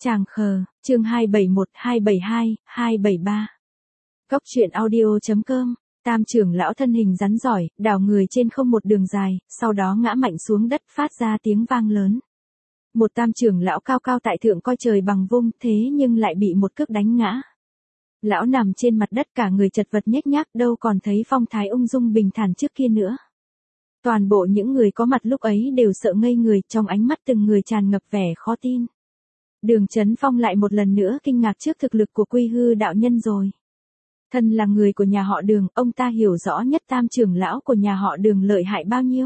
Tràng khờ, chương 271, 272, 273. Cốc truyện audio.com. Tam trưởng lão thân hình rắn giỏi, đảo người trên không một đường dài, sau đó ngã mạnh xuống đất phát ra tiếng vang lớn. Một tam trưởng lão cao cao tại thượng coi trời bằng vung, thế nhưng lại bị một cước đánh ngã. Lão nằm trên mặt đất cả người chật vật nhếch nhác, đâu còn thấy phong thái ung dung bình thản trước kia nữa. Toàn bộ những người có mặt lúc ấy đều sợ ngây người, trong ánh mắt từng người tràn ngập vẻ khó tin. Đường Chấn Phong lại một lần nữa kinh ngạc trước thực lực của Quy Hư đạo nhân rồi. Thân là người của nhà họ Đường, ông ta hiểu rõ nhất tam trưởng lão của nhà họ Đường lợi hại bao nhiêu.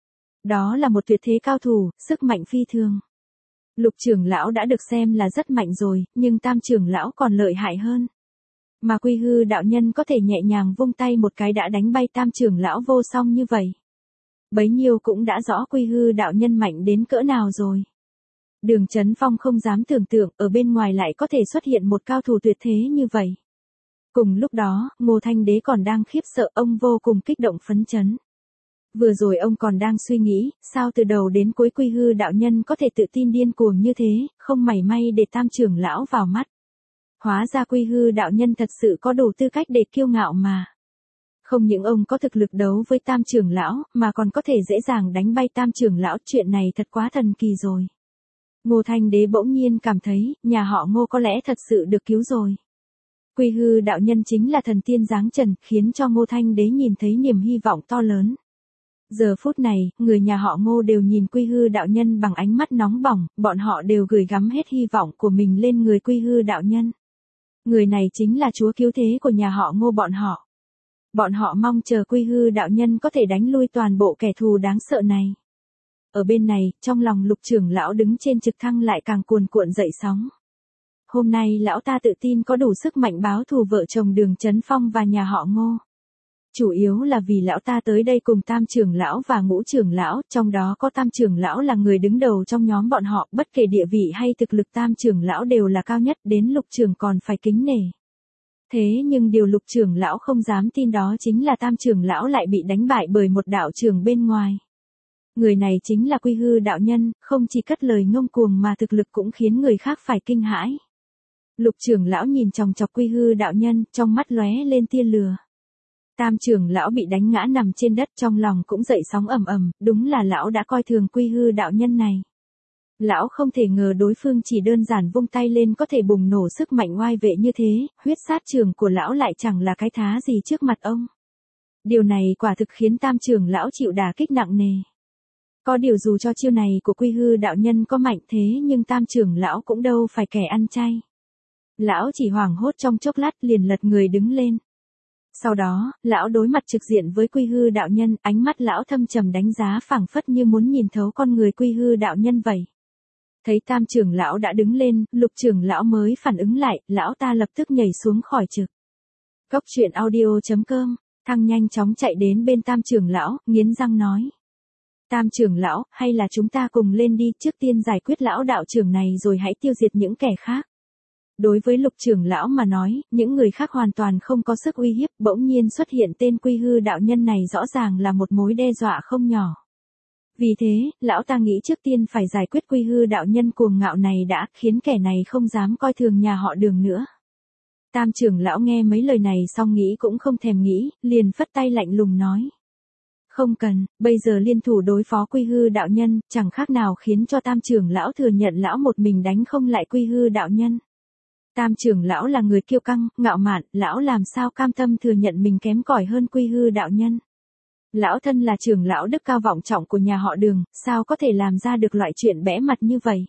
Đó là một tuyệt thế cao thủ, sức mạnh phi thường. Lục trưởng lão đã được xem là rất mạnh rồi, nhưng tam trưởng lão còn lợi hại hơn. Mà Quy Hư đạo nhân có thể nhẹ nhàng vung tay một cái đã đánh bay tam trưởng lão vô song như vậy. Bấy nhiêu cũng đã rõ Quy Hư đạo nhân mạnh đến cỡ nào rồi. Đường Chấn Phong không dám tưởng tượng ở bên ngoài lại có thể xuất hiện một cao thủ tuyệt thế như vậy. Cùng lúc đó, Ngô Thanh Đế còn đang khiếp sợ, ông vô cùng kích động phấn chấn. Vừa rồi ông còn đang suy nghĩ, sao từ đầu đến cuối Quy Hư đạo nhân có thể tự tin điên cuồng như thế, không mảy may để tam trưởng lão vào mắt. Hóa ra Quy Hư đạo nhân thật sự có đủ tư cách để kiêu ngạo mà. Không những ông có thực lực đấu với tam trưởng lão, mà còn có thể dễ dàng đánh bay tam trưởng lão, chuyện này thật quá thần kỳ rồi. Ngô Thanh Đế bỗng nhiên cảm thấy, nhà họ Ngô có lẽ thật sự được cứu rồi. Quy Hư đạo nhân chính là thần tiên giáng trần, khiến cho Ngô Thanh Đế nhìn thấy niềm hy vọng to lớn. Giờ phút này, người nhà họ Ngô đều nhìn Quy Hư đạo nhân bằng ánh mắt nóng bỏng, bọn họ đều gửi gắm hết hy vọng của mình lên người Quy Hư đạo nhân. Người này chính là chúa cứu thế của nhà họ Ngô bọn họ. Bọn họ mong chờ Quy Hư đạo nhân có thể đánh lui toàn bộ kẻ thù đáng sợ này. Ở bên này, trong lòng Lục trưởng lão đứng trên trực thăng lại càng cuồn cuộn dậy sóng. Hôm nay lão ta tự tin có đủ sức mạnh báo thù vợ chồng Đường Chấn Phong và nhà họ Ngô. Chủ yếu là vì lão ta tới đây cùng tam trưởng lão và ngũ trưởng lão, trong đó có tam trưởng lão là người đứng đầu trong nhóm bọn họ, bất kể địa vị hay thực lực tam trưởng lão đều là cao nhất, đến Lục trưởng còn phải kính nể. Thế nhưng điều Lục trưởng lão không dám tin đó chính là tam trưởng lão lại bị đánh bại bởi một đạo trưởng bên ngoài. Người này chính là Quy Hư đạo nhân, không chỉ cất lời ngông cuồng mà thực lực cũng khiến người khác phải kinh hãi. Lục trưởng lão nhìn chòng chọc Quy Hư đạo nhân, trong mắt lóe lên tia lửa. Tam trưởng lão bị đánh ngã nằm trên đất, trong lòng cũng dậy sóng ầm ầm, đúng là lão đã coi thường Quy Hư đạo nhân này. Lão không thể ngờ đối phương chỉ đơn giản vung tay lên có thể bùng nổ sức mạnh oai vệ như thế, huyết sát trường của lão lại chẳng là cái thá gì trước mặt ông. Điều này quả thực khiến tam trưởng lão chịu đả kích nặng nề. Có điều dù cho chiêu này của Quy Hư đạo nhân có mạnh thế nhưng tam trưởng lão cũng đâu phải kẻ ăn chay. Lão chỉ hoảng hốt trong chốc lát liền lật người đứng lên. Sau đó, lão đối mặt trực diện với Quy Hư đạo nhân, ánh mắt lão thâm trầm đánh giá phảng phất như muốn nhìn thấu con người Quy Hư đạo nhân vậy. Thấy tam trưởng lão đã đứng lên, Lục trưởng lão mới phản ứng lại, lão ta lập tức nhảy xuống khỏi trực. Cốc truyện audio.com, thăng nhanh chóng chạy đến bên tam trưởng lão, nghiến răng nói. Tam trưởng lão, hay là chúng ta cùng lên đi, trước tiên giải quyết lão đạo trưởng này rồi hãy tiêu diệt những kẻ khác. Đối với Lục trưởng lão mà nói, những người khác hoàn toàn không có sức uy hiếp, bỗng nhiên xuất hiện tên Quy Hư đạo nhân này rõ ràng là một mối đe dọa không nhỏ. Vì thế, lão ta nghĩ trước tiên phải giải quyết Quy Hư đạo nhân cuồng ngạo này đã, khiến kẻ này không dám coi thường nhà họ Đường nữa. Tam trưởng lão nghe mấy lời này xong nghĩ cũng không thèm nghĩ, liền phất tay lạnh lùng nói. Không cần, bây giờ liên thủ đối phó Quy Hư đạo nhân, chẳng khác nào khiến cho tam trưởng lão thừa nhận lão một mình đánh không lại Quy Hư đạo nhân. Tam trưởng lão là người kiêu căng, ngạo mạn, lão làm sao cam tâm thừa nhận mình kém cỏi hơn Quy Hư đạo nhân. Lão thân là trưởng lão đức cao vọng trọng của nhà họ Đường, sao có thể làm ra được loại chuyện bẽ mặt như vậy.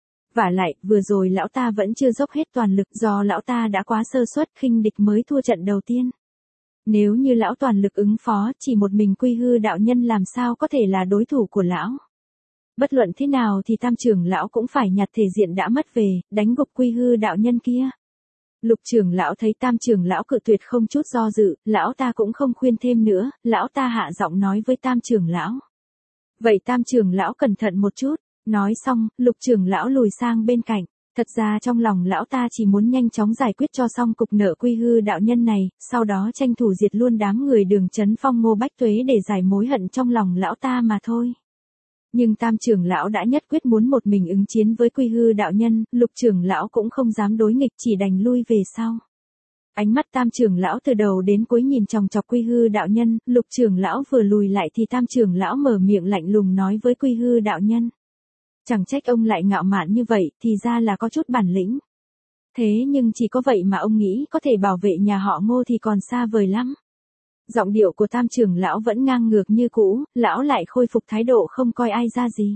Vả lại, vừa rồi lão ta vẫn chưa dốc hết toàn lực do lão ta đã quá sơ suất khinh địch mới thua trận đầu tiên. Nếu như lão toàn lực ứng phó, chỉ một mình Quy Hư đạo nhân làm sao có thể là đối thủ của lão. Bất luận thế nào thì tam trưởng lão cũng phải nhặt thể diện đã mất về, đánh gục Quy Hư đạo nhân kia. Lục trưởng lão thấy tam trưởng lão cự tuyệt không chút do dự, lão ta cũng không khuyên thêm nữa, lão ta hạ giọng nói với tam trưởng lão. Vậy tam trưởng lão cẩn thận một chút, nói xong, Lục trưởng lão lùi sang bên cạnh. Thật ra trong lòng lão ta chỉ muốn nhanh chóng giải quyết cho xong cục nợ Quy Hư đạo nhân này, sau đó tranh thủ diệt luôn đám người Đường Chấn Phong Ngô Bách Tuế để giải mối hận trong lòng lão ta mà thôi. Nhưng Tam trưởng lão đã nhất quyết muốn một mình ứng chiến với Quy Hư đạo nhân, Lục trưởng lão cũng không dám đối nghịch, chỉ đành lui về sau. Ánh mắt Tam trưởng lão từ đầu đến cuối nhìn chòng chọc Quy Hư đạo nhân, Lục trưởng lão vừa lùi lại thì Tam trưởng lão mở miệng lạnh lùng nói với Quy Hư đạo nhân. Chẳng trách ông lại ngạo mạn như vậy, thì ra là có chút bản lĩnh. Thế nhưng chỉ có vậy mà ông nghĩ có thể bảo vệ nhà họ Ngô thì còn xa vời lắm. Giọng điệu của Tam trưởng lão vẫn ngang ngược như cũ, lão lại khôi phục thái độ không coi ai ra gì.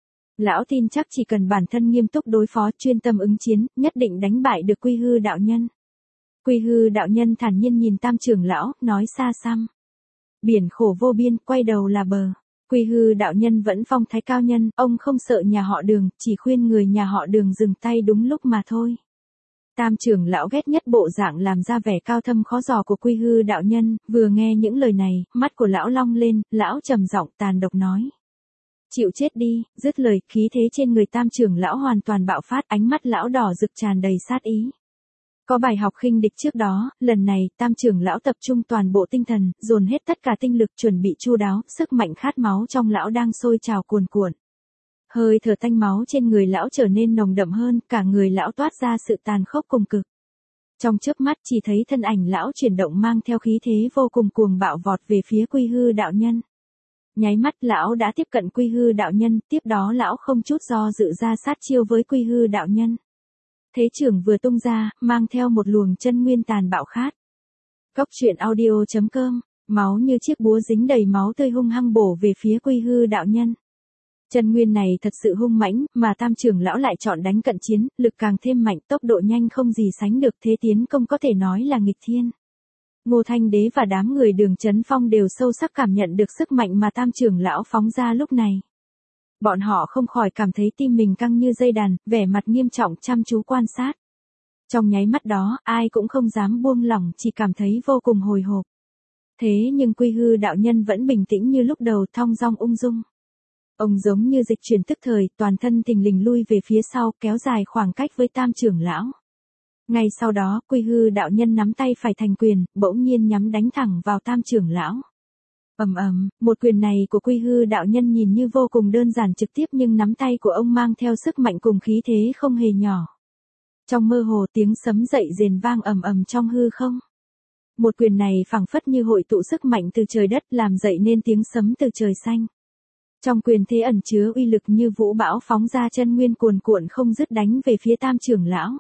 Lão tin chắc chỉ cần bản thân nghiêm túc đối phó, chuyên tâm ứng chiến, nhất định đánh bại được Quy Hư đạo nhân. Quy Hư đạo nhân thản nhiên nhìn Tam trưởng lão, nói xa xăm. Biển khổ vô biên, quay đầu là bờ. Quy Hư đạo nhân vẫn phong thái cao nhân, ông không sợ nhà họ Đường, chỉ khuyên người nhà họ Đường dừng tay đúng lúc mà thôi. Tam trưởng lão ghét nhất bộ dạng làm ra vẻ cao thâm khó dò của Quy Hư đạo nhân, vừa nghe những lời này, mắt của lão long lên, lão trầm giọng tàn độc nói. Chịu chết đi, dứt lời, khí thế trên người Tam trưởng lão hoàn toàn bạo phát, ánh mắt lão đỏ rực tràn đầy sát ý. Có bài học khinh địch trước đó, lần này, Tam trưởng lão tập trung toàn bộ tinh thần, dồn hết tất cả tinh lực chuẩn bị chu đáo, sức mạnh khát máu trong lão đang sôi trào cuồn cuộn. Hơi thở tanh máu trên người lão trở nên nồng đậm hơn, cả người lão toát ra sự tàn khốc cùng cực. Trong chớp mắt chỉ thấy thân ảnh lão chuyển động mang theo khí thế vô cùng cuồng bạo vọt về phía Quy Hư đạo nhân. Nháy mắt lão đã tiếp cận Quy Hư đạo nhân, tiếp đó lão không chút do dự ra sát chiêu với Quy Hư đạo nhân. Thế trưởng vừa tung ra, mang theo một luồng chân nguyên tàn bạo khát. Cốc truyện audio.com, máu như chiếc búa dính đầy máu tươi hung hăng bổ về phía Quy Hư đạo nhân. Chân nguyên này thật sự hung mãnh, mà Tam trưởng lão lại chọn đánh cận chiến, lực càng thêm mạnh, tốc độ nhanh không gì sánh được, thế tiến công có thể nói là nghịch thiên. Ngô Thanh Đế và đám người Đường Chấn Phong đều sâu sắc cảm nhận được sức mạnh mà Tam trưởng lão phóng ra lúc này. Bọn họ không khỏi cảm thấy tim mình căng như dây đàn, vẻ mặt nghiêm trọng chăm chú quan sát. Trong nháy mắt đó, ai cũng không dám buông lỏng, chỉ cảm thấy vô cùng hồi hộp. Thế nhưng Quy Hư đạo nhân vẫn bình tĩnh như lúc đầu, thong dong ung dung. Ông giống như dịch chuyển tức thời, toàn thân thình lình lui về phía sau, kéo dài khoảng cách với Tam trưởng lão. Ngay sau đó, Quy Hư đạo nhân nắm tay phải thành quyền, bỗng nhiên nhắm đánh thẳng vào Tam trưởng lão. Ầm ầm, một quyền này của Quy Hư đạo nhân nhìn như vô cùng đơn giản trực tiếp nhưng nắm tay của ông mang theo sức mạnh cùng khí thế không hề nhỏ. Trong mơ hồ tiếng sấm dậy rền vang ầm ầm trong hư không. Một quyền này phảng phất như hội tụ sức mạnh từ trời đất làm dậy nên tiếng sấm từ trời xanh. Trong quyền thế ẩn chứa uy lực như vũ bão phóng ra chân nguyên cuồn cuộn không dứt đánh về phía Tam trưởng lão.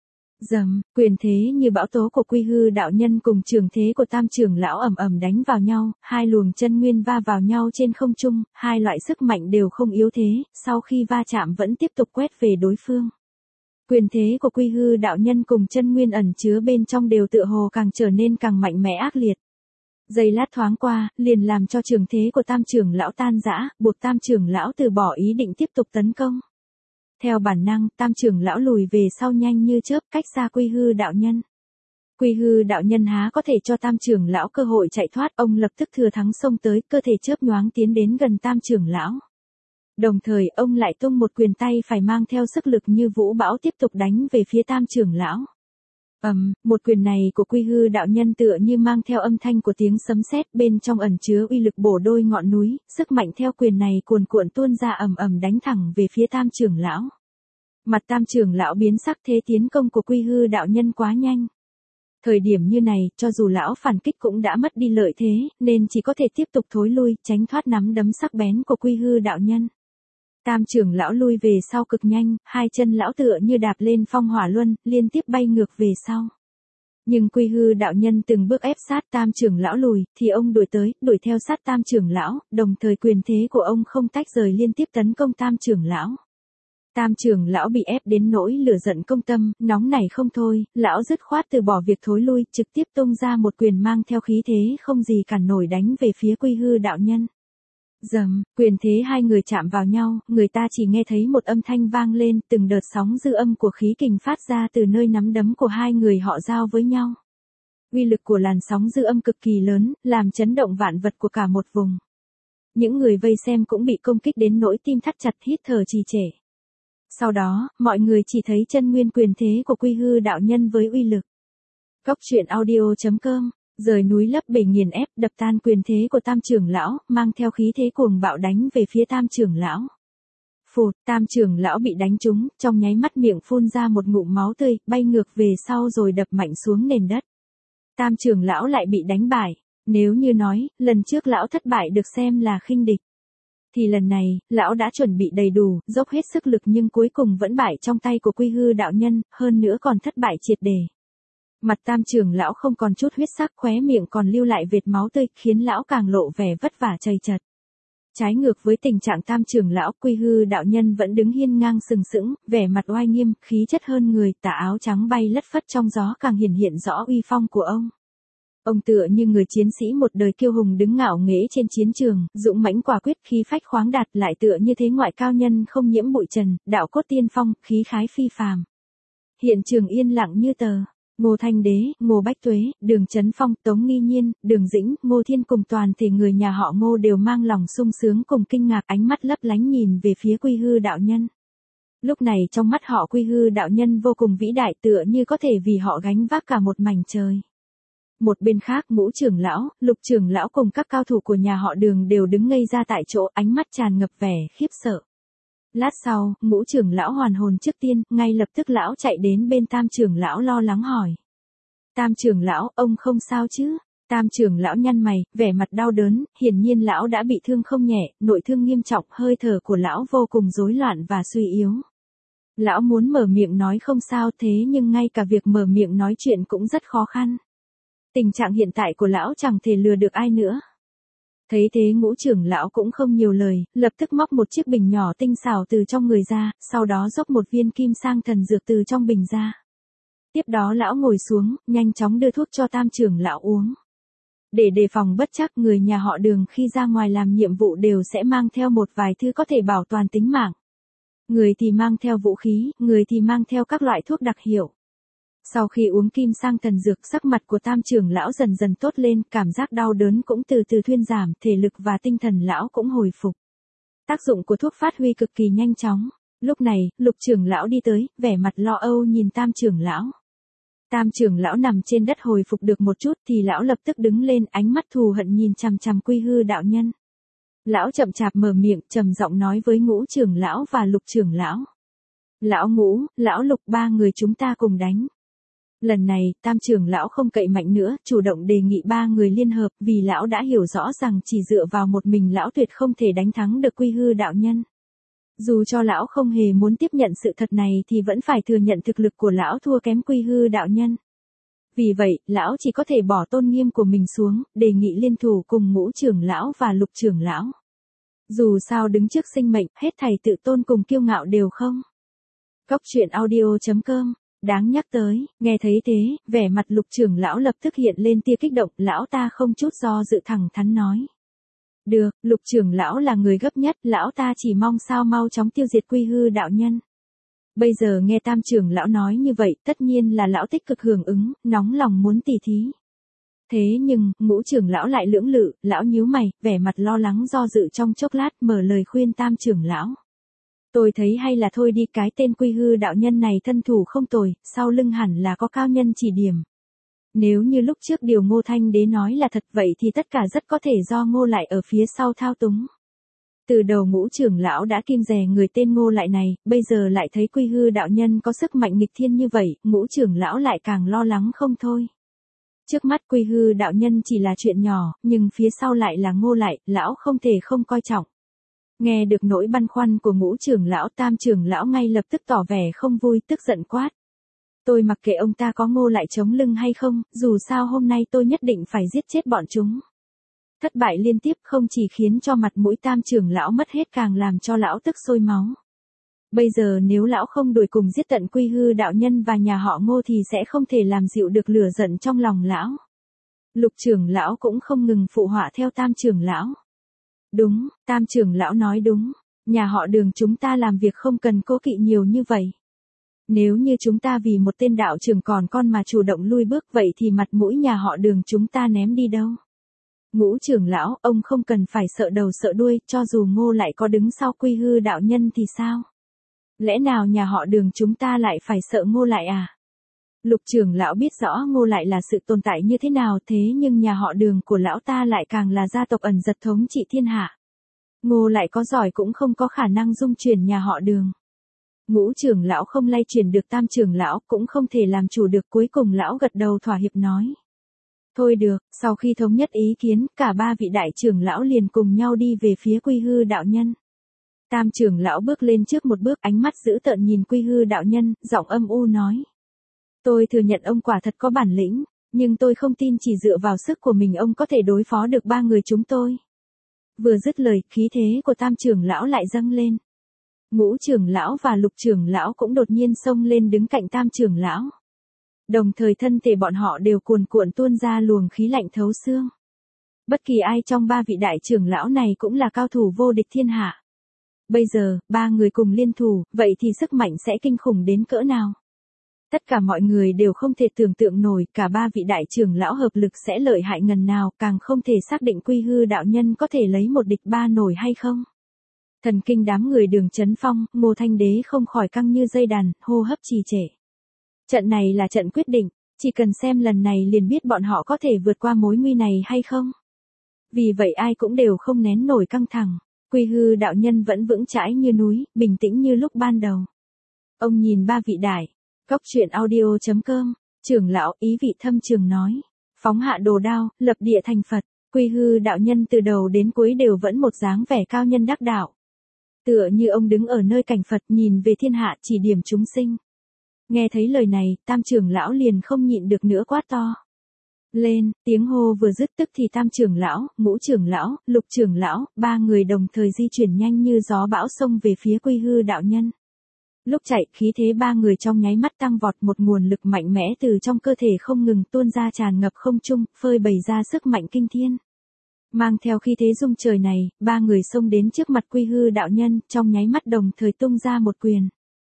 Dầm, quyền thế như bão tố của Quy Hư đạo nhân cùng trường thế của Tam trưởng lão ầm ầm đánh vào nhau, hai luồng chân nguyên va vào nhau trên không trung, hai loại sức mạnh đều không yếu thế, sau khi va chạm vẫn tiếp tục quét về đối phương. Quyền thế của Quy Hư đạo nhân cùng chân nguyên ẩn chứa bên trong đều tựa hồ càng trở nên càng mạnh mẽ ác liệt. Giây lát thoáng qua, liền làm cho trường thế của Tam trưởng lão tan rã, buộc Tam trưởng lão từ bỏ ý định tiếp tục tấn công. Theo bản năng, Tam trưởng lão lùi về sau nhanh như chớp, cách xa Quy Hư đạo nhân. Quy Hư đạo nhân há có thể cho Tam trưởng lão cơ hội chạy thoát, ông lập tức thừa thắng xông tới, cơ thể chớp nhoáng tiến đến gần Tam trưởng lão. Đồng thời, ông lại tung một quyền tay phải mang theo sức lực như vũ bão tiếp tục đánh về phía Tam trưởng lão. Một quyền này của Quy Hư đạo nhân tựa như mang theo âm thanh của tiếng sấm sét, bên trong ẩn chứa uy lực bổ đôi ngọn núi, sức mạnh theo quyền này cuồn cuộn tuôn ra ầm ầm đánh thẳng về phía Tam trưởng lão. Mặt Tam trưởng lão biến sắc, thế tiến công của Quy Hư đạo nhân quá nhanh. Thời điểm như này, cho dù lão phản kích cũng đã mất đi lợi thế, nên chỉ có thể tiếp tục thối lui, tránh thoát nắm đấm sắc bén của Quy Hư đạo nhân. Tam trưởng lão lui về sau cực nhanh, hai chân lão tựa như đạp lên phong hỏa luân, liên tiếp bay ngược về sau. Nhưng Quy Hư đạo nhân từng bước ép sát Tam trưởng lão lùi, thì ông đuổi tới, đuổi theo sát Tam trưởng lão, đồng thời quyền thế của ông không tách rời liên tiếp tấn công Tam trưởng lão. Tam trưởng lão bị ép đến nỗi lửa giận công tâm, nóng nảy không thôi, lão dứt khoát từ bỏ việc thối lui, trực tiếp tung ra một quyền mang theo khí thế không gì cản nổi đánh về phía Quy Hư đạo nhân. Dầm, quyền thế hai người chạm vào nhau, người ta chỉ nghe thấy một âm thanh vang lên, từng đợt sóng dư âm của khí kình phát ra từ nơi nắm đấm của hai người họ giao với nhau. Uy lực của làn sóng dư âm cực kỳ lớn, làm chấn động vạn vật của cả một vùng. Những người vây xem cũng bị công kích đến nỗi tim thắt chặt, hít thở trì trệ. Sau đó, mọi người chỉ thấy chân nguyên quyền thế của Quy Hư đạo nhân với uy lực. Cốc truyện audio.com Rời núi lấp bể nghiền ép, đập tan quyền thế của Tam trưởng lão, mang theo khí thế cuồng bạo đánh về phía Tam trưởng lão. Phụt, Tam trưởng lão bị đánh trúng, trong nháy mắt miệng phun ra một ngụm máu tươi, bay ngược về sau rồi đập mạnh xuống nền đất. Tam trưởng lão lại bị đánh bại. Nếu như nói, lần trước lão thất bại được xem là khinh địch, thì lần này, lão đã chuẩn bị đầy đủ, dốc hết sức lực nhưng cuối cùng vẫn bại trong tay của Quy Hư đạo nhân, hơn nữa còn thất bại triệt để. Mặt Tam trưởng lão không còn chút huyết sắc, khóe miệng còn lưu lại vệt máu tươi, khiến lão càng lộ vẻ vất vả chầy chật. Trái ngược với tình trạng Tam trưởng lão, Quy Hư đạo nhân vẫn đứng hiên ngang sừng sững, vẻ mặt oai nghiêm, khí chất hơn người, tà áo trắng bay lất phất trong gió càng hiển hiện rõ uy phong của ông. Ông tựa như người chiến sĩ một đời kiêu hùng đứng ngạo nghễ trên chiến trường, dũng mãnh quả quyết, khí phách khoáng đạt, lại tựa như thế ngoại cao nhân không nhiễm bụi trần, đạo cốt tiên phong, khí khái phi phàm. Hiện trường yên lặng như tờ. Ngô Thanh Đế, Ngô Bách Tuế, Đường Chấn Phong, Tống Nghi Nhiên, Đường Dĩnh, Ngô Thiên cùng toàn thể người nhà họ Ngô đều mang lòng sung sướng cùng kinh ngạc, ánh mắt lấp lánh nhìn về phía Quy Hư đạo nhân. Lúc này trong mắt họ Quy Hư đạo nhân vô cùng vĩ đại, tựa như có thể vì họ gánh vác cả một mảnh trời. Một bên khác, Ngũ trưởng lão, Lục trưởng lão cùng các cao thủ của nhà họ Đường đều đứng ngây ra tại chỗ, ánh mắt tràn ngập vẻ khiếp sợ. Lát sau, Ngũ trưởng lão hoàn hồn trước tiên, ngay lập tức lão chạy đến bên Tam trưởng lão lo lắng hỏi. Tam trưởng lão, ông không sao chứ? Tam trưởng lão nhăn mày, vẻ mặt đau đớn, hiển nhiên lão đã bị thương không nhẹ, nội thương nghiêm trọng, hơi thở của lão vô cùng rối loạn và suy yếu. Lão muốn mở miệng nói không sao, thế nhưng ngay cả việc mở miệng nói chuyện cũng rất khó khăn. Tình trạng hiện tại của lão chẳng thể lừa được ai nữa. Thấy thế Ngũ trưởng lão cũng không nhiều lời, lập tức móc một chiếc bình nhỏ tinh xảo từ trong người ra, sau đó dốc một viên kim sang thần dược từ trong bình ra. Tiếp đó lão ngồi xuống, nhanh chóng đưa thuốc cho Tam trưởng lão uống. Để đề phòng bất trắc, người nhà họ Đường khi ra ngoài làm nhiệm vụ đều sẽ mang theo một vài thứ có thể bảo toàn tính mạng. Người thì mang theo vũ khí, người thì mang theo các loại thuốc đặc hiệu. Sau khi uống kim sang thần dược, sắc mặt của Tam trưởng lão dần dần tốt lên, cảm giác đau đớn cũng từ từ thuyên giảm, thể lực và tinh thần lão cũng hồi phục. Tác dụng của thuốc phát huy cực kỳ nhanh chóng. Lúc này, Lục trưởng lão đi tới, vẻ mặt lo âu nhìn Tam trưởng lão. Tam trưởng lão nằm trên đất hồi phục được một chút thì lão lập tức đứng lên, ánh mắt thù hận nhìn chằm chằm Quy Hư đạo nhân. Lão chậm chạp mở miệng, trầm giọng nói với Ngũ trưởng lão và Lục trưởng lão. Lão Ngũ, lão Lục, ba người chúng ta cùng đánh. Lần này, Tam trưởng lão không cậy mạnh nữa, chủ động đề nghị ba người liên hợp, vì lão đã hiểu rõ rằng chỉ dựa vào một mình lão tuyệt không thể đánh thắng được Quy Hư đạo nhân. Dù cho lão không hề muốn tiếp nhận sự thật này thì vẫn phải thừa nhận thực lực của lão thua kém Quy Hư đạo nhân. Vì vậy, lão chỉ có thể bỏ tôn nghiêm của mình xuống, đề nghị liên thủ cùng Ngũ trưởng lão và Lục trưởng lão. Dù sao đứng trước sinh mệnh, hết thảy tự tôn cùng kiêu ngạo đều không. Cốc truyện audio.com. Đáng nhắc tới, nghe thấy thế, vẻ mặt Lục trưởng lão lập tức hiện lên tia kích động, lão ta không chút do dự thẳng thắn nói. Được, Lục trưởng lão là người gấp nhất, lão ta chỉ mong sao mau chóng tiêu diệt Quy Hư đạo nhân. Bây giờ nghe Tam trưởng lão nói như vậy, tất nhiên là lão tích cực hưởng ứng, nóng lòng muốn tỉ thí. Thế nhưng, Ngũ trưởng lão lại lưỡng lự, lão nhíu mày, vẻ mặt lo lắng do dự trong chốc lát, mở lời khuyên Tam trưởng lão. Tôi thấy hay là thôi đi, cái tên Quy Hư đạo nhân này thân thủ không tồi, sau lưng hẳn là có cao nhân chỉ điểm. Nếu như lúc trước điều Ngô Thanh Đế nói là thật vậy thì tất cả rất có thể do Ngô Lại ở phía sau thao túng. Từ đầu Ngũ trưởng lão đã kim rè người tên Ngô Lại này, bây giờ lại thấy Quy Hư đạo nhân có sức mạnh nghịch thiên như vậy, Ngũ trưởng lão lại càng lo lắng không thôi. Trước mắt Quy Hư đạo nhân chỉ là chuyện nhỏ, nhưng phía sau lại là Ngô Lại, lão không thể không coi trọng. Nghe được nỗi băn khoăn của Ngũ trưởng lão, Tam trưởng lão ngay lập tức tỏ vẻ không vui, tức giận quát. Tôi mặc kệ ông ta có Ngô Lại chống lưng hay không, dù sao hôm nay tôi nhất định phải giết chết bọn chúng. Thất bại liên tiếp không chỉ khiến cho mặt mũi Tam trưởng lão mất hết càng làm cho lão tức sôi máu. Bây giờ nếu lão không đuổi cùng giết tận Quy Hư đạo nhân và nhà họ Ngô thì sẽ không thể làm dịu được lửa giận trong lòng lão. Lục trưởng lão cũng không ngừng phụ họa theo Tam trưởng lão. Đúng, Tam trưởng lão nói đúng, nhà họ Đường chúng ta làm việc không cần cố kỵ nhiều như vậy. Nếu như chúng ta vì một tên đạo trưởng còn con mà chủ động lui bước vậy thì mặt mũi nhà họ Đường chúng ta ném đi đâu. Ngũ trưởng lão, ông không cần phải sợ đầu sợ đuôi, cho dù Ngô Lại có đứng sau Quy Hư đạo nhân thì sao? Lẽ nào nhà họ Đường chúng ta lại phải sợ Ngô Lại à? Lục trưởng lão biết rõ Ngô lại là sự tồn tại như thế nào, thế nhưng nhà họ Đường của lão ta lại càng là gia tộc ẩn giật thống trị thiên hạ. Ngô lại có giỏi cũng không có khả năng dung chuyển nhà họ Đường. Ngũ trưởng lão không lay chuyển được Tam trưởng lão, cũng không thể làm chủ được, cuối cùng lão gật đầu thỏa hiệp nói. Thôi được, sau khi thống nhất ý kiến, cả ba vị đại trưởng lão liền cùng nhau đi về phía Quy Hư đạo nhân. Tam trưởng lão bước lên trước một bước, ánh mắt dữ tợn nhìn Quy Hư đạo nhân, giọng âm u nói. Tôi thừa nhận ông quả thật có bản lĩnh, nhưng tôi không tin chỉ dựa vào sức của mình ông có thể đối phó được ba người chúng tôi. Vừa dứt lời, khí thế của Tam trưởng lão lại dâng lên. Ngũ trưởng lão và Lục trưởng lão cũng đột nhiên xông lên đứng cạnh Tam trưởng lão. Đồng thời thân thể bọn họ đều cuồn cuộn tuôn ra luồng khí lạnh thấu xương. Bất kỳ ai trong ba vị đại trưởng lão này cũng là cao thủ vô địch thiên hạ. Bây giờ, ba người cùng liên thủ, vậy thì sức mạnh sẽ kinh khủng đến cỡ nào? Tất cả mọi người đều không thể tưởng tượng nổi cả ba vị đại trưởng lão hợp lực sẽ lợi hại ngần nào, càng không thể xác định Quy Hư đạo nhân có thể lấy một địch ba nổi hay không. Thần kinh đám người Đường Chấn Phong, Ngô Thanh Đế không khỏi căng như dây đàn, hô hấp trì trệ. Trận này là trận quyết định, chỉ cần xem lần này liền biết bọn họ có thể vượt qua mối nguy này hay không. Vì vậy ai cũng đều không nén nổi căng thẳng. Quy Hư đạo nhân vẫn vững chãi như núi, bình tĩnh như lúc ban đầu. Ông nhìn ba vị đại. Cốc truyện audio.com, trưởng lão ý vị thâm trường nói. Phóng hạ đồ đao, lập địa thành Phật. Quy Hư đạo nhân từ đầu đến cuối đều vẫn một dáng vẻ cao nhân đắc đạo. Tựa như ông đứng ở nơi cảnh Phật nhìn về thiên hạ chỉ điểm chúng sinh. Nghe thấy lời này, Tam trưởng lão liền không nhịn được nữa quát to. Lên, tiếng hô vừa dứt tức thì Tam trưởng lão, Ngũ trưởng lão, Lục trưởng lão, ba người đồng thời di chuyển nhanh như gió bão xông về phía Quy Hư đạo nhân. Lúc chạy, khí thế ba người trong nháy mắt tăng vọt, một nguồn lực mạnh mẽ từ trong cơ thể không ngừng tuôn ra tràn ngập không trung, phơi bày ra sức mạnh kinh thiên. Mang theo khí thế rung trời này, ba người xông đến trước mặt Quy Hư đạo nhân, trong nháy mắt đồng thời tung ra một quyền.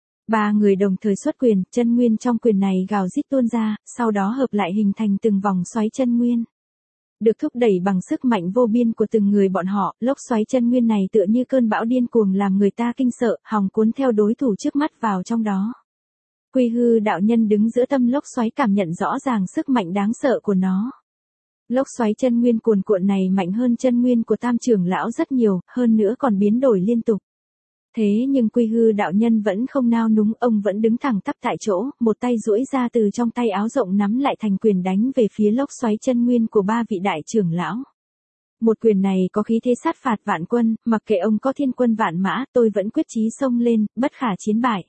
Ba người đồng thời xuất quyền, chân nguyên trong quyền này gào rít tuôn ra, sau đó hợp lại hình thành từng vòng xoáy chân nguyên. Được thúc đẩy bằng sức mạnh vô biên của từng người bọn họ, lốc xoáy chân nguyên này tựa như cơn bão điên cuồng làm người ta kinh sợ, hòng cuốn theo đối thủ trước mắt vào trong đó. Quy Hư đạo nhân đứng giữa tâm lốc xoáy cảm nhận rõ ràng sức mạnh đáng sợ của nó. Lốc xoáy chân nguyên cuồn cuộn này mạnh hơn chân nguyên của Tam trưởng lão rất nhiều, hơn nữa còn biến đổi liên tục. Thế nhưng Quy Hư đạo nhân vẫn không nao núng, ông vẫn đứng thẳng tắp tại chỗ, một tay duỗi ra từ trong tay áo rộng nắm lại thành quyền đánh về phía lốc xoáy chân nguyên của ba vị đại trưởng lão. Một quyền này có khí thế sát phạt vạn quân, mặc kệ ông có thiên quân vạn mã, tôi vẫn quyết chí xông lên, bất khả chiến bại.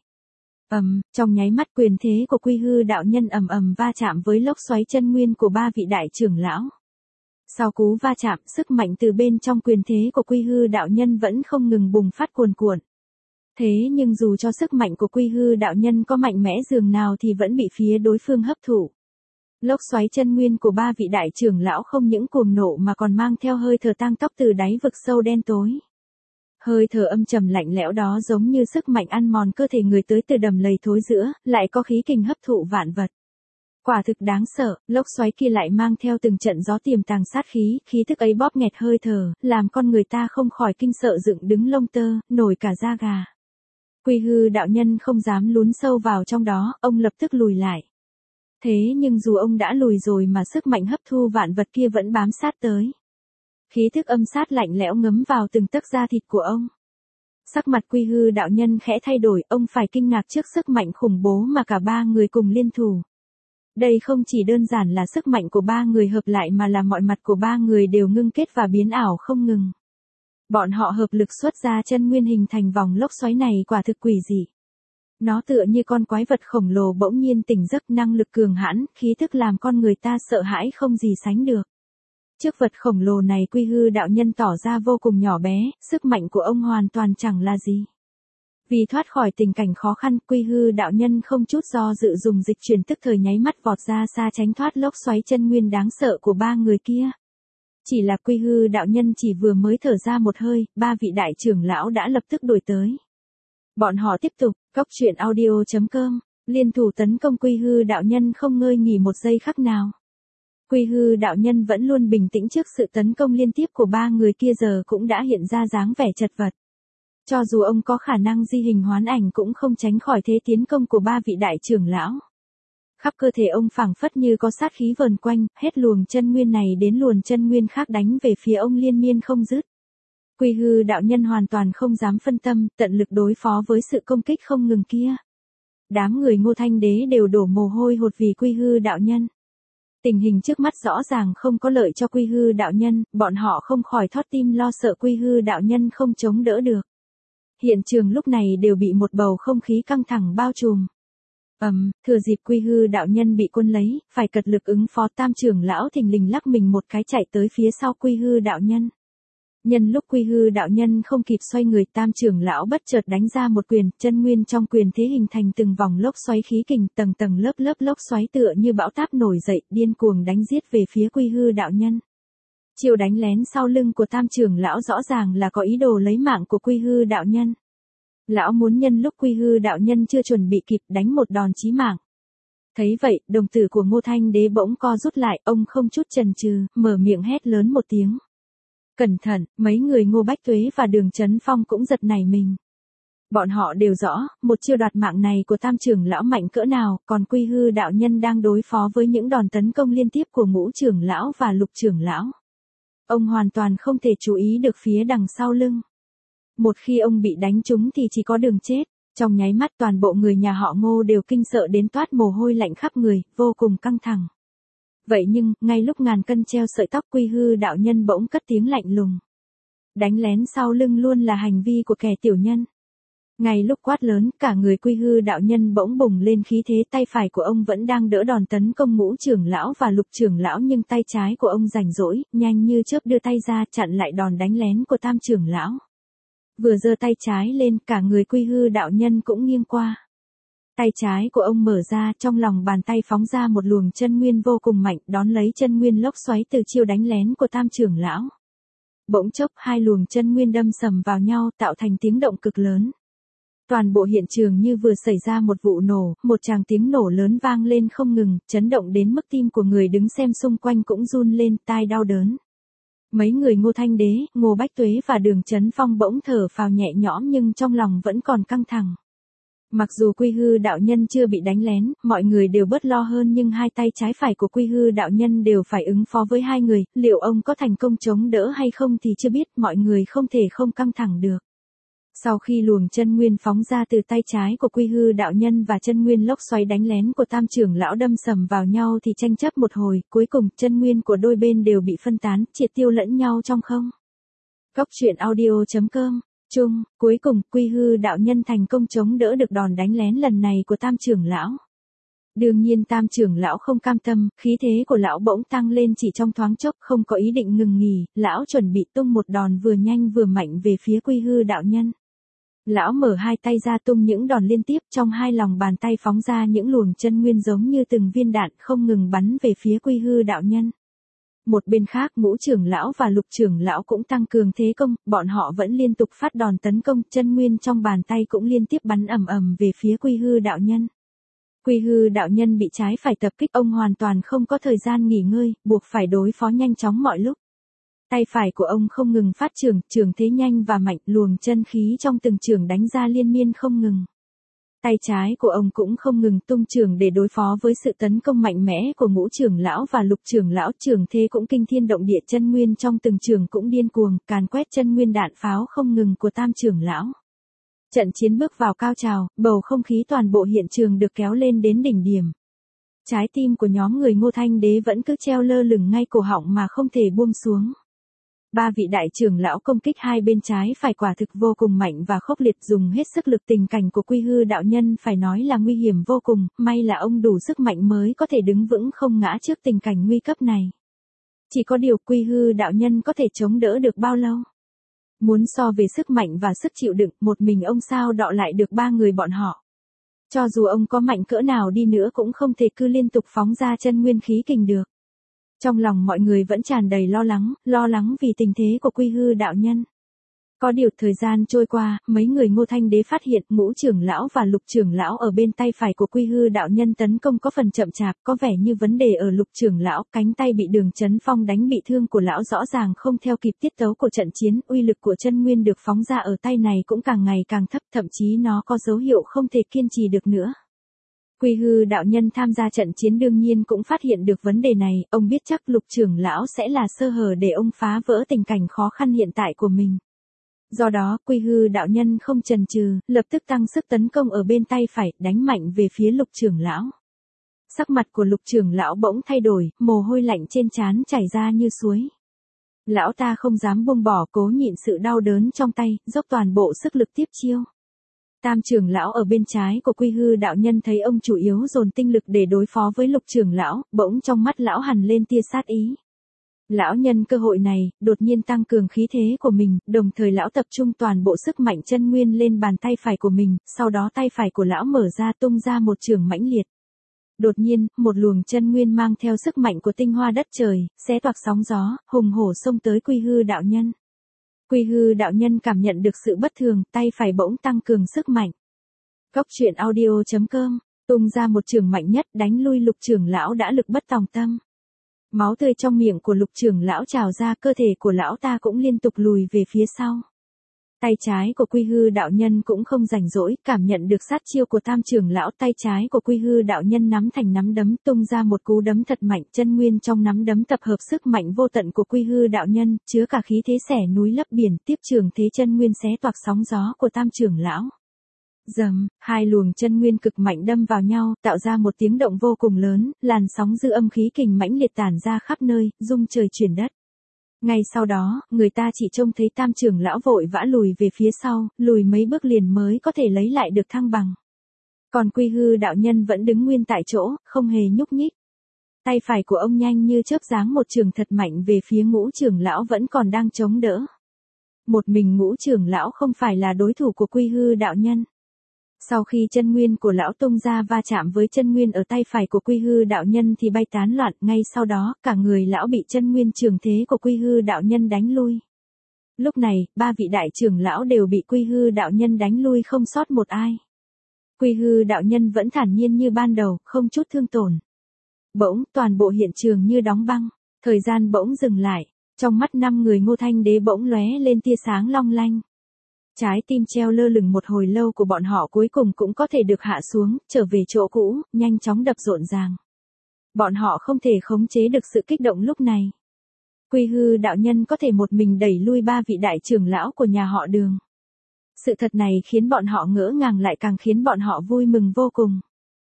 Trong nháy mắt quyền thế của Quy Hư đạo nhân ầm ầm va chạm với lốc xoáy chân nguyên của ba vị đại trưởng lão. Sau cú va chạm, sức mạnh từ bên trong quyền thế của Quy Hư đạo nhân vẫn không ngừng bùng phát cuồn cuộn. Thế nhưng dù cho sức mạnh của Quy Hư đạo nhân có mạnh mẽ dường nào thì vẫn bị phía đối phương hấp thụ. Lốc xoáy chân nguyên của ba vị đại trưởng lão không những cuồng nộ mà còn mang theo hơi thở tang tóc từ đáy vực sâu đen tối. Hơi thở âm trầm lạnh lẽo đó giống như sức mạnh ăn mòn cơ thể người tới từ đầm lầy thối rữa, lại có khí kình hấp thụ vạn vật. Quả thực đáng sợ, lốc xoáy kia lại mang theo từng trận gió tiềm tàng sát khí, khí thức ấy bóp nghẹt hơi thở, làm con người ta không khỏi kinh sợ dựng đứng lông tơ, nổi cả da gà. Quy Hư đạo nhân không dám lún sâu vào trong đó, ông lập tức lùi lại. Thế nhưng dù ông đã lùi rồi mà sức mạnh hấp thu vạn vật kia vẫn bám sát tới. Khí thức âm sát lạnh lẽo ngấm vào từng tấc da thịt của ông. Sắc mặt Quy Hư đạo nhân khẽ thay đổi, ông phải kinh ngạc trước sức mạnh khủng bố mà cả ba người cùng liên thủ. Đây không chỉ đơn giản là sức mạnh của ba người hợp lại mà là mọi mặt của ba người đều ngưng kết và biến ảo không ngừng. Bọn họ hợp lực xuất ra chân nguyên hình thành vòng lốc xoáy này quả thực quỷ dị. Nó tựa như con quái vật khổng lồ bỗng nhiên tỉnh giấc, năng lực cường hãn, khí thức làm con người ta sợ hãi không gì sánh được. Trước vật khổng lồ này Quy Hư đạo nhân tỏ ra vô cùng nhỏ bé, sức mạnh của ông hoàn toàn chẳng là gì. Vì thoát khỏi tình cảnh khó khăn, Quy Hư đạo nhân không chút do dự dùng dịch chuyển tức thời nháy mắt vọt ra xa tránh thoát lốc xoáy chân nguyên đáng sợ của ba người kia. Chỉ là Quy Hư đạo nhân chỉ vừa mới thở ra một hơi, ba vị đại trưởng lão đã lập tức đuổi tới. Bọn họ tiếp tục, cốc truyện audio.com, liên thủ tấn công Quy Hư đạo nhân không ngơi nghỉ một giây khắc nào. Quy Hư đạo nhân vẫn luôn bình tĩnh trước sự tấn công liên tiếp của ba người kia, giờ cũng đã hiện ra dáng vẻ chật vật. Cho dù ông có khả năng di hình hoán ảnh cũng không tránh khỏi thế tiến công của ba vị đại trưởng lão. Khắp cơ thể ông phảng phất như có sát khí vờn quanh, hết luồng chân nguyên này đến luồng chân nguyên khác đánh về phía ông liên miên không dứt. Quy Hư đạo nhân hoàn toàn không dám phân tâm, tận lực đối phó với sự công kích không ngừng kia. Đám người Ngô Thanh Đế đều đổ mồ hôi hột vì Quy Hư đạo nhân. Tình hình trước mắt rõ ràng không có lợi cho Quy Hư đạo nhân, bọn họ không khỏi thót tim lo sợ Quy Hư đạo nhân không chống đỡ được. Hiện trường lúc này đều bị một bầu không khí căng thẳng bao trùm. Thừa dịp Quy Hư đạo nhân bị quân lấy, phải cật lực ứng phó, Tam trưởng lão thình lình lắc mình một cái chạy tới phía sau Quy Hư đạo nhân. Nhân lúc Quy Hư đạo nhân không kịp xoay người, Tam trưởng lão bất chợt đánh ra một quyền, chân nguyên trong quyền thế hình thành từng vòng lốc xoáy khí kình, tầng tầng lớp lớp lốc xoáy tựa như bão táp nổi dậy, điên cuồng đánh giết về phía Quy Hư đạo nhân. Chiêu đánh lén sau lưng của Tam trưởng lão rõ ràng là có ý đồ lấy mạng của Quy Hư đạo nhân. Lão muốn nhân lúc Quy Hư đạo nhân chưa chuẩn bị kịp đánh một đòn chí mạng. Thấy vậy, đồng tử của Ngô Thanh Đế bỗng co rút lại, ông không chút chần chừ, mở miệng hét lớn một tiếng. Cẩn thận, mấy người Ngô Bách Tuế và Đường Chấn Phong cũng giật nảy mình. Bọn họ đều rõ, một chiêu đoạt mạng này của Tam trưởng lão mạnh cỡ nào, còn Quy Hư đạo nhân đang đối phó với những đòn tấn công liên tiếp của Ngũ trưởng lão và Lục trưởng lão. Ông hoàn toàn không thể chú ý được phía đằng sau lưng. Một khi ông bị đánh trúng thì chỉ có đường chết. Trong nháy mắt toàn bộ người nhà họ Ngô đều kinh sợ đến toát mồ hôi lạnh khắp người, vô cùng căng thẳng. Vậy nhưng, ngay lúc ngàn cân treo sợi tóc, Quy Hư đạo nhân bỗng cất tiếng lạnh lùng. Đánh lén sau lưng luôn là hành vi của kẻ tiểu nhân. Ngay lúc quát lớn, cả người Quy Hư đạo nhân bỗng bùng lên khí thế, tay phải của ông vẫn đang đỡ đòn tấn công Ngũ trưởng lão và Lục trưởng lão, nhưng tay trái của ông rảnh rỗi, nhanh như chớp đưa tay ra chặn lại đòn đánh lén của Tam trưởng lão. Vừa giơ tay trái lên, cả người Quy Hư đạo nhân cũng nghiêng qua. Tay trái của ông mở ra, trong lòng bàn tay phóng ra một luồng chân nguyên vô cùng mạnh, đón lấy chân nguyên lốc xoáy từ chiêu đánh lén của Tam trưởng lão. Bỗng chốc, hai luồng chân nguyên đâm sầm vào nhau, tạo thành tiếng động cực lớn. Toàn bộ hiện trường như vừa xảy ra một vụ nổ, một tràng tiếng nổ lớn vang lên không ngừng, chấn động đến mức tim của người đứng xem xung quanh cũng run lên, tai đau đớn. Mấy người Ngô Thanh Đế, Ngô Bách Tuế và Đường Chấn Phong bỗng thở phào nhẹ nhõm nhưng trong lòng vẫn còn căng thẳng. Mặc dù Quy Hư đạo nhân chưa bị đánh lén, mọi người đều bớt lo hơn, nhưng hai tay trái phải của Quy Hư đạo nhân đều phải ứng phó với hai người, liệu ông có thành công chống đỡ hay không thì chưa biết, mọi người không thể không căng thẳng được. Sau khi luồng chân nguyên phóng ra từ tay trái của Quy Hư đạo nhân và chân nguyên lốc xoáy đánh lén của Tam trưởng lão đâm sầm vào nhau thì tranh chấp một hồi, cuối cùng chân nguyên của đôi bên đều bị phân tán, triệt tiêu lẫn nhau trong không. Cốc truyện audio.com Chung, cuối cùng Quy Hư đạo nhân thành công chống đỡ được đòn đánh lén lần này của Tam trưởng lão. Đương nhiên Tam trưởng lão không cam tâm, khí thế của lão bỗng tăng lên chỉ trong thoáng chốc, không có ý định ngừng nghỉ, lão chuẩn bị tung một đòn vừa nhanh vừa mạnh về phía Quy Hư đạo nhân. Lão mở hai tay ra tung những đòn liên tiếp, trong hai lòng bàn tay phóng ra những luồng chân nguyên giống như từng viên đạn không ngừng bắn về phía Quy Hư đạo nhân. Một bên khác Ngũ trưởng lão và Lục trưởng lão cũng tăng cường thế công, bọn họ vẫn liên tục phát đòn tấn công, chân nguyên trong bàn tay cũng liên tiếp bắn ầm ầm về phía Quy Hư đạo nhân. Quy Hư đạo nhân bị trái phải tập kích, ông hoàn toàn không có thời gian nghỉ ngơi, buộc phải đối phó nhanh chóng mọi lúc. Tay phải của ông không ngừng phát trường thế nhanh và mạnh, luồng chân khí trong từng trường đánh ra liên miên không ngừng. Tay trái của ông cũng không ngừng tung trường để đối phó với sự tấn công mạnh mẽ của Ngũ trưởng lão và Lục trưởng lão, trường thế cũng kinh thiên động địa, chân nguyên trong từng trường cũng điên cuồng, càn quét chân nguyên đạn pháo không ngừng của Tam trưởng lão. Trận chiến bước vào cao trào, bầu không khí toàn bộ hiện trường được kéo lên đến đỉnh điểm. Trái tim của nhóm người Ngô Thanh Đế vẫn cứ treo lơ lửng ngay cổ họng mà không thể buông xuống. Ba vị đại trưởng lão công kích hai bên trái phải quả thực vô cùng mạnh và khốc liệt, dùng hết sức lực, tình cảnh của Quy Hư đạo nhân phải nói là nguy hiểm vô cùng, may là ông đủ sức mạnh mới có thể đứng vững không ngã trước tình cảnh nguy cấp này. Chỉ có điều Quy Hư đạo nhân có thể chống đỡ được bao lâu? Muốn so về sức mạnh và sức chịu đựng, một mình ông sao đọ lại được ba người bọn họ. Cho dù ông có mạnh cỡ nào đi nữa cũng không thể cứ liên tục phóng ra chân nguyên khí kình được. Trong lòng mọi người vẫn tràn đầy lo lắng vì tình thế của Quy Hư đạo nhân. Có điều thời gian trôi qua, mấy người Ngô Thanh Đế phát hiện Ngũ trưởng lão và Lục trưởng lão ở bên tay phải của Quy Hư đạo nhân tấn công có phần chậm chạp, có vẻ như vấn đề ở Lục trưởng lão, cánh tay bị Đường Chấn Phong đánh bị thương của lão rõ ràng không theo kịp tiết tấu của trận chiến, uy lực của chân nguyên được phóng ra ở tay này cũng càng ngày càng thấp, thậm chí nó có dấu hiệu không thể kiên trì được nữa. Quy Hư đạo nhân tham gia trận chiến đương nhiên cũng phát hiện được vấn đề này, ông biết chắc Lục trưởng lão sẽ là sơ hở để ông phá vỡ tình cảnh khó khăn hiện tại của mình. Do đó, Quy Hư đạo nhân không chần chừ, lập tức tăng sức tấn công ở bên tay phải, đánh mạnh về phía Lục trưởng lão. Sắc mặt của Lục trưởng lão bỗng thay đổi, mồ hôi lạnh trên trán chảy ra như suối. Lão ta không dám buông bỏ, cố nhịn sự đau đớn trong tay, dốc toàn bộ sức lực tiếp chiêu. Tam trưởng lão ở bên trái của Quy Hư đạo nhân thấy ông chủ yếu dồn tinh lực để đối phó với Lục trưởng lão, bỗng trong mắt lão hằn lên tia sát ý. Lão nhân cơ hội này, đột nhiên tăng cường khí thế của mình, đồng thời lão tập trung toàn bộ sức mạnh chân nguyên lên bàn tay phải của mình, sau đó tay phải của lão mở ra tung ra một chưởng mãnh liệt. Đột nhiên, một luồng chân nguyên mang theo sức mạnh của tinh hoa đất trời, xé toạc sóng gió, hùng hổ xông tới Quy Hư đạo nhân. Quy Hư đạo nhân cảm nhận được sự bất thường, tay phải bỗng tăng cường sức mạnh. Góc truyện audio.com, tung ra một chưởng mạnh nhất, đánh lui Lục trưởng lão đã lực bất tòng tâm. Máu tươi trong miệng của Lục trưởng lão trào ra, cơ thể của lão ta cũng liên tục lùi về phía sau. Tay trái của Quy Hư đạo nhân cũng không rảnh rỗi, cảm nhận được sát chiêu của Tam trưởng lão, tay trái của Quy Hư đạo nhân nắm thành nắm đấm, tung ra một cú đấm thật mạnh, chân nguyên trong nắm đấm tập hợp sức mạnh vô tận của Quy Hư đạo nhân, chứa cả khí thế xẻ núi lấp biển, tiếp trường thế chân nguyên xé toạc sóng gió của Tam trưởng lão. Rầm, hai luồng chân nguyên cực mạnh đâm vào nhau, tạo ra một tiếng động vô cùng lớn, làn sóng dư âm khí kình mãnh liệt tản ra khắp nơi, rung trời chuyển đất. Ngay sau đó, người ta chỉ trông thấy Tam trưởng lão vội vã lùi về phía sau, lùi mấy bước liền mới có thể lấy lại được thăng bằng. Còn Quy Hư đạo nhân vẫn đứng nguyên tại chỗ, không hề nhúc nhích. Tay phải của ông nhanh như chớp giáng một chưởng thật mạnh về phía Ngũ trưởng lão vẫn còn đang chống đỡ. Một mình Ngũ trưởng lão không phải là đối thủ của Quy Hư đạo nhân. Sau khi chân nguyên của lão tung ra va chạm với chân nguyên ở tay phải của Quy Hư đạo nhân thì bay tán loạn, ngay sau đó, cả người lão bị chân nguyên trường thế của Quy Hư đạo nhân đánh lui. Lúc này, ba vị đại trưởng lão đều bị Quy Hư đạo nhân đánh lui không sót một ai. Quy Hư đạo nhân vẫn thản nhiên như ban đầu, không chút thương tổn. Bỗng, toàn bộ hiện trường như đóng băng, thời gian bỗng dừng lại, trong mắt 5 người Ngô Thanh Đế bỗng lóe lên tia sáng long lanh. Trái tim treo lơ lửng một hồi lâu của bọn họ cuối cùng cũng có thể được hạ xuống, trở về chỗ cũ, nhanh chóng đập rộn ràng. Bọn họ không thể khống chế được sự kích động lúc này. Quy Hư đạo nhân có thể một mình đẩy lui ba vị đại trưởng lão của nhà họ Đường. Sự thật này khiến bọn họ ngỡ ngàng lại càng khiến bọn họ vui mừng vô cùng.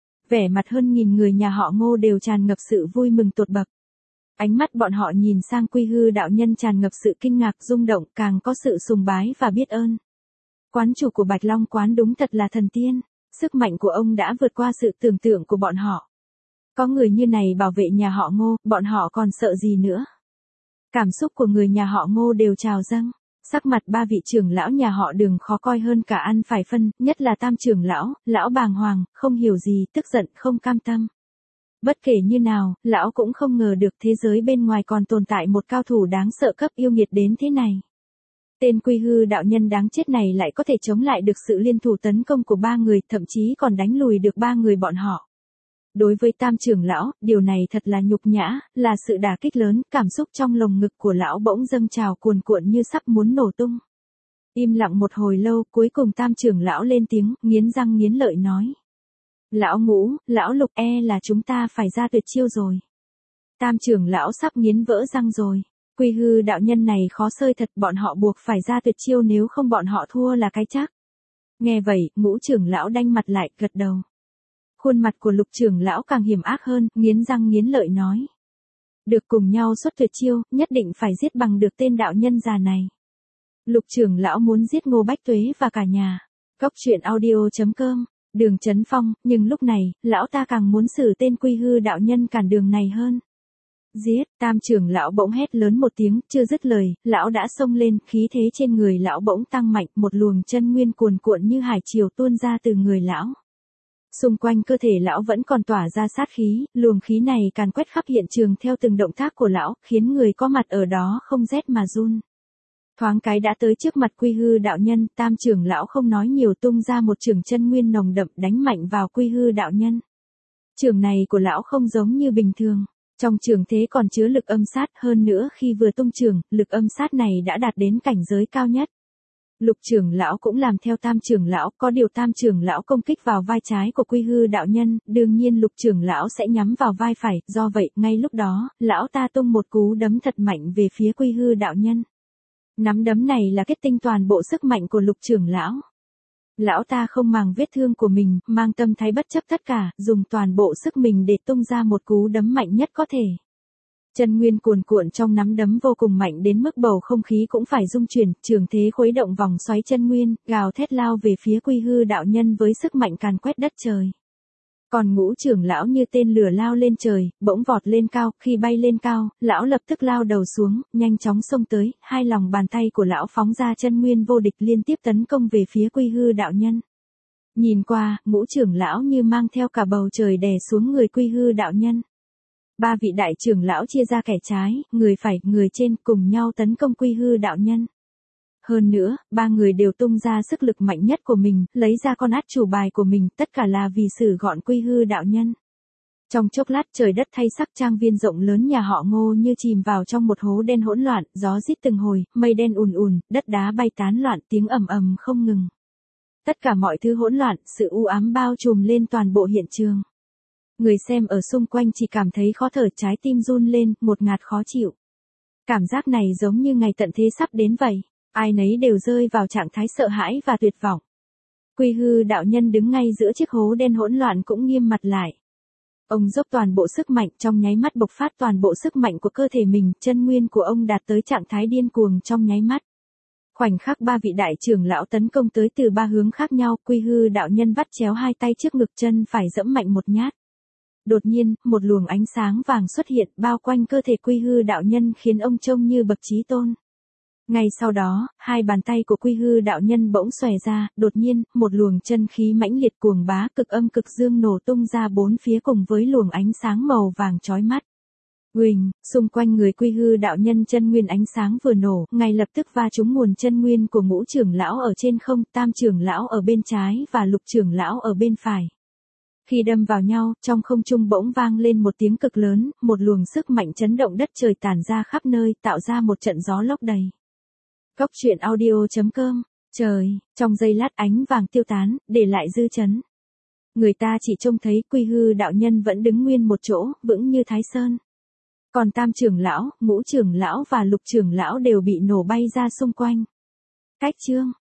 Vẻ mặt hơn 1000 người nhà họ Ngô đều tràn ngập sự vui mừng tột bậc. Ánh mắt bọn họ nhìn sang Quy Hư đạo nhân tràn ngập sự kinh ngạc rung động, càng có sự sùng bái và biết ơn. Quán chủ của Bạch Long quán đúng thật là thần tiên, sức mạnh của ông đã vượt qua sự tưởng tượng của bọn họ. Có người như này bảo vệ nhà họ Ngô, bọn họ còn sợ gì nữa. Cảm xúc của người nhà họ Ngô đều trào dâng, sắc mặt ba vị trưởng lão nhà họ Đường khó coi hơn cả ăn phải phân, nhất là Tam trưởng lão, lão bàng hoàng, không hiểu gì, tức giận, không cam tâm. Bất kể như nào, lão cũng không ngờ được thế giới bên ngoài còn tồn tại một cao thủ đáng sợ cấp yêu nghiệt đến thế này. Tên Quy Hư đạo nhân đáng chết này lại có thể chống lại được sự liên thủ tấn công của 3 người, thậm chí còn đánh lùi được 3 người bọn họ. Đối với Tam trưởng lão, điều này thật là nhục nhã, là sự đả kích lớn, cảm xúc trong lồng ngực của lão bỗng dâng trào cuồn cuộn như sắp muốn nổ tung. Im lặng một hồi lâu, cuối cùng Tam trưởng lão lên tiếng, nghiến răng nghiến lợi nói. Lão Ngũ, lão Lục, là chúng ta phải ra tuyệt chiêu rồi. Tam trưởng lão sắp nghiến vỡ răng rồi. Quy Hư đạo nhân này khó xơi thật, bọn họ buộc phải ra tuyệt chiêu nếu không bọn họ thua là cái chắc. Nghe vậy, Ngũ trưởng lão đanh mặt lại, gật đầu. Khuôn mặt của Lục trưởng lão càng hiểm ác hơn, nghiến răng nghiến lợi nói. Được cùng nhau xuất tuyệt chiêu, nhất định phải giết bằng được tên đạo nhân già này. Lục trưởng lão muốn giết Ngô Bách Tuế và cả nhà. Góc truyện audio.com, Đường Chấn Phong, nhưng lúc này, lão ta càng muốn xử tên Quy Hư đạo nhân cản đường này hơn. Giết, Tam trưởng lão bỗng hét lớn một tiếng, chưa dứt lời, lão đã xông lên, khí thế trên người lão bỗng tăng mạnh, một luồng chân nguyên cuồn cuộn như hải triều tuôn ra từ người lão. Xung quanh cơ thể lão vẫn còn tỏa ra sát khí, luồng khí này càn quét khắp hiện trường theo từng động tác của lão, khiến người có mặt ở đó không rét mà run. Thoáng cái đã tới trước mặt Quy Hư đạo nhân, Tam trưởng lão không nói nhiều tung ra một chưởng chân nguyên nồng đậm đánh mạnh vào Quy Hư đạo nhân. Chưởng này của lão không giống như bình thường. Trong trường thế còn chứa lực âm sát, hơn nữa khi vừa tung trường, lực âm sát này đã đạt đến cảnh giới cao nhất. Lục trưởng lão cũng làm theo Tam trưởng lão, có điều Tam trưởng lão công kích vào vai trái của Quy Hư đạo nhân, đương nhiên Lục trưởng lão sẽ nhắm vào vai phải, do vậy, ngay lúc đó, lão ta tung một cú đấm thật mạnh về phía Quy Hư đạo nhân. Nắm đấm này là kết tinh toàn bộ sức mạnh của Lục trưởng lão. Lão ta không màng vết thương của mình, mang tâm thái bất chấp tất cả, dùng toàn bộ sức mình để tung ra một cú đấm mạnh nhất có thể. Chân nguyên cuồn cuộn trong nắm đấm vô cùng mạnh đến mức bầu không khí cũng phải rung chuyển, trường thế khuấy động vòng xoáy chân nguyên, gào thét lao về phía Quy Hư đạo nhân với sức mạnh càn quét đất trời. Còn Ngũ trưởng lão như tên lửa lao lên trời, bỗng vọt lên cao, khi bay lên cao, lão lập tức lao đầu xuống, nhanh chóng xông tới, hai lòng bàn tay của lão phóng ra chân nguyên vô địch liên tiếp tấn công về phía Quy Hư đạo nhân. Nhìn qua, Ngũ trưởng lão như mang theo cả bầu trời đè xuống người Quy Hư đạo nhân. Ba vị đại trưởng lão chia ra kẻ trái, người phải, người trên cùng nhau tấn công Quy Hư đạo nhân. Hơn nữa, ba người đều tung ra sức lực mạnh nhất của mình, lấy ra con át chủ bài của mình, tất cả là vì xử gọn Quy Hư đạo nhân. Trong chốc lát trời đất thay sắc, trang viên rộng lớn nhà họ Ngô như chìm vào trong một hố đen hỗn loạn, gió rít từng hồi, mây đen ùn ùn, đất đá bay tán loạn, tiếng ầm ầm không ngừng. Tất cả mọi thứ hỗn loạn, sự u ám bao trùm lên toàn bộ hiện trường. Người xem ở xung quanh chỉ cảm thấy khó thở, trái tim run lên, ngột ngạt khó chịu. Cảm giác này giống như ngày tận thế sắp đến vậy. Ai nấy đều rơi vào trạng thái sợ hãi và tuyệt vọng. Quy Hư đạo nhân đứng ngay giữa chiếc hố đen hỗn loạn cũng nghiêm mặt lại. Ông dốc toàn bộ sức mạnh, trong nháy mắt bộc phát toàn bộ sức mạnh của cơ thể mình, chân nguyên của ông đạt tới trạng thái điên cuồng trong nháy mắt. Khoảnh khắc ba vị đại trưởng lão tấn công tới từ ba hướng khác nhau, Quy Hư đạo nhân vắt chéo hai tay trước ngực, chân phải giẫm mạnh một nhát. Đột nhiên, một luồng ánh sáng vàng xuất hiện bao quanh cơ thể Quy Hư đạo nhân khiến ông trông như bậc chí tôn. Ngay sau đó, hai bàn tay của Quy Hư đạo nhân bỗng xòe ra, đột nhiên, một luồng chân khí mãnh liệt cuồng bá cực âm cực dương nổ tung ra bốn phía cùng với luồng ánh sáng màu vàng chói mắt. Uỳnh, xung quanh người Quy Hư đạo nhân chân nguyên ánh sáng vừa nổ, ngay lập tức va trúng nguồn chân nguyên của Ngũ trưởng lão ở trên không, Tam trưởng lão ở bên trái và Lục trưởng lão ở bên phải. Khi đâm vào nhau, trong không trung bỗng vang lên một tiếng cực lớn, một luồng sức mạnh chấn động đất trời tản ra khắp nơi, tạo ra một trận gió lốc đầy. Cốc truyện audio.com, trời, trong giây lát ánh vàng tiêu tán, để lại dư chấn. Người ta chỉ trông thấy Quy Hư đạo nhân vẫn đứng nguyên một chỗ, vững như Thái Sơn. Còn Tam trưởng lão, Ngũ trưởng lão và Lục trưởng lão đều bị nổ bay ra xung quanh. Cách chương